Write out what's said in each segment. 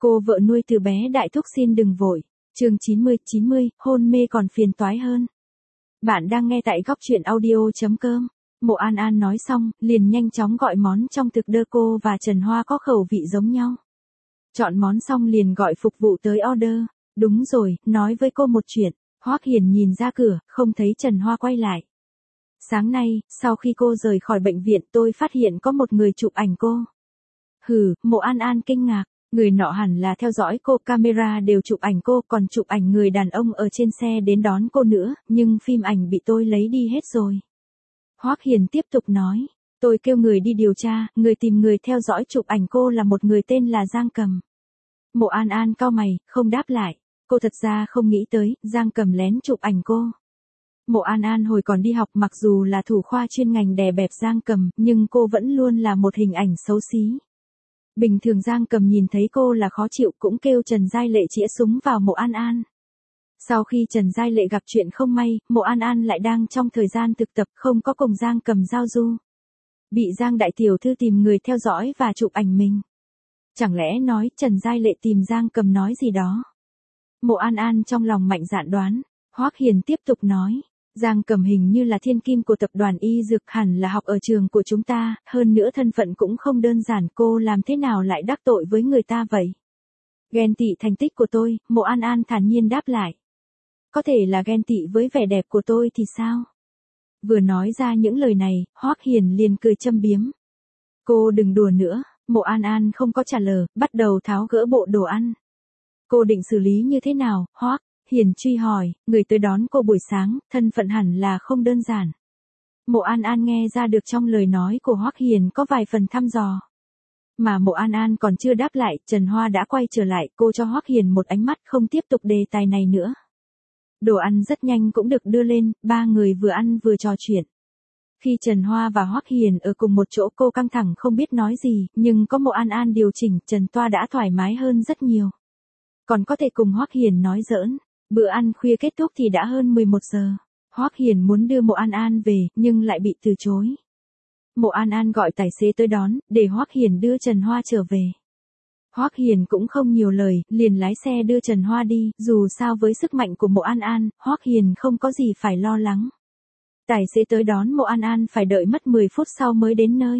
Cô vợ nuôi từ bé đại thúc xin đừng vội. Chương 90, hôn mê còn phiền toái hơn. Bạn đang nghe tại góc truyện audio.com. Mộ An An nói xong, liền nhanh chóng gọi món trong thực đơn. Cô và Trần Hoa có khẩu vị giống nhau. Chọn món xong liền gọi phục vụ tới order. Đúng rồi, nói với cô một chuyện. Hoắc Hiền nhìn ra cửa, không thấy Trần Hoa quay lại. Sáng nay, sau khi cô rời khỏi bệnh viện, tôi phát hiện có một người chụp ảnh cô. Mộ An An kinh ngạc. Người nọ hẳn là theo dõi cô, camera đều chụp ảnh cô, còn chụp ảnh người đàn ông ở trên xe đến đón cô nữa, nhưng phim ảnh bị tôi lấy đi hết rồi. Hoắc Hiền tiếp tục nói, tôi kêu người đi điều tra, người tìm người theo dõi chụp ảnh cô là một người tên là Giang Cầm. Mộ An An cau mày, không đáp lại, cô thật ra không nghĩ tới, Giang Cầm lén chụp ảnh cô. Mộ An An hồi còn đi học mặc dù là thủ khoa chuyên ngành đè bẹp Giang Cầm, nhưng cô vẫn luôn là một hình ảnh xấu xí. Bình thường Giang Cầm nhìn thấy cô là khó chịu, cũng kêu Trần Giai Lệ chĩa súng vào Mộ An An. Sau khi Trần Giai Lệ gặp chuyện không may, Mộ An An lại đang trong thời gian thực tập, không có cùng Giang Cầm giao du. Bị Giang đại tiểu thư tìm người theo dõi và chụp ảnh mình. Chẳng lẽ nói Trần Giai Lệ tìm Giang Cầm nói gì đó? Mộ An An trong lòng mạnh dạn đoán. Hoắc Hiền tiếp tục nói, Giang Cầm hình như là thiên kim của tập đoàn y dược, hẳn là học ở trường của chúng ta, hơn nữa thân phận cũng không đơn giản, cô làm thế nào lại đắc tội với người ta vậy? Ghen tị thành tích của tôi, Mộ An An thản nhiên đáp lại. Có thể là ghen tị với vẻ đẹp của tôi thì sao? Vừa nói ra những lời này, Hoắc Hiền liền cười châm biếm. Cô đừng đùa nữa. Mộ An An không có trả lời, bắt đầu tháo gỡ bộ đồ ăn. Cô định xử lý như thế nào? Hoắc Hiền truy hỏi, người tới đón cô buổi sáng, thân phận hẳn là không đơn giản. Mộ An An nghe ra được trong lời nói của Hoắc Hiền có vài phần thăm dò. Mà Mộ An An còn chưa đáp lại, Trần Hoa đã quay trở lại, cô cho Hoắc Hiền một ánh mắt, không tiếp tục đề tài này nữa. Đồ ăn rất nhanh cũng được đưa lên, ba người vừa ăn vừa trò chuyện. Khi Trần Hoa và Hoắc Hiền ở cùng một chỗ, cô căng thẳng không biết nói gì, nhưng có Mộ An An điều chỉnh, Trần Toa đã thoải mái hơn rất nhiều. Còn có thể cùng Hoắc Hiền nói giỡn. Bữa ăn khuya kết thúc thì đã hơn 11 giờ. Hoắc Hiền muốn đưa Mộ An An về, nhưng lại bị từ chối. Mộ An An gọi tài xế tới đón, để Hoắc Hiền đưa Trần Hoa trở về. Hoắc Hiền cũng không nhiều lời, liền lái xe đưa Trần Hoa đi, dù sao với sức mạnh của Mộ An An, Hoắc Hiền không có gì phải lo lắng. Tài xế tới đón Mộ An An phải đợi mất 10 phút sau mới đến nơi.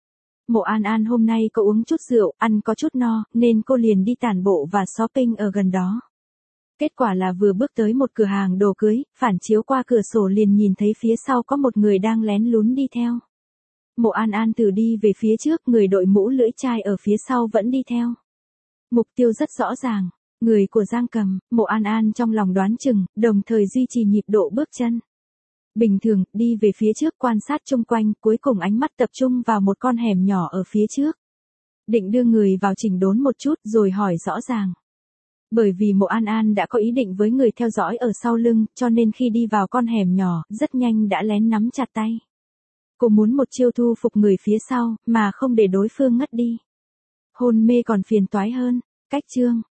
Mộ An An hôm nay có uống chút rượu, ăn có chút no, nên cô liền đi tản bộ và shopping ở gần đó. Kết quả là vừa bước tới một cửa hàng đồ cưới, phản chiếu qua cửa sổ liền nhìn thấy phía sau có một người đang lén lún đi theo. Mộ An An từ đi về phía trước, người đội mũ lưỡi chai ở phía sau vẫn đi theo. Mục tiêu rất rõ ràng, người của Giang Cầm. Mộ An An trong lòng đoán chừng, đồng thời duy trì nhịp độ bước chân. Bình thường, đi về phía trước quan sát chung quanh, cuối cùng ánh mắt tập trung vào một con hẻm nhỏ ở phía trước. Định đưa người vào chỉnh đốn một chút rồi hỏi rõ ràng. Bởi vì Mộ An An đã có ý định với người theo dõi ở sau lưng, cho nên khi đi vào con hẻm nhỏ, rất nhanh đã lén nắm chặt tay. Cô muốn một chiêu thu phục người phía sau, mà không để đối phương ngất đi. Hôn mê còn phiền toái hơn. Cách chương.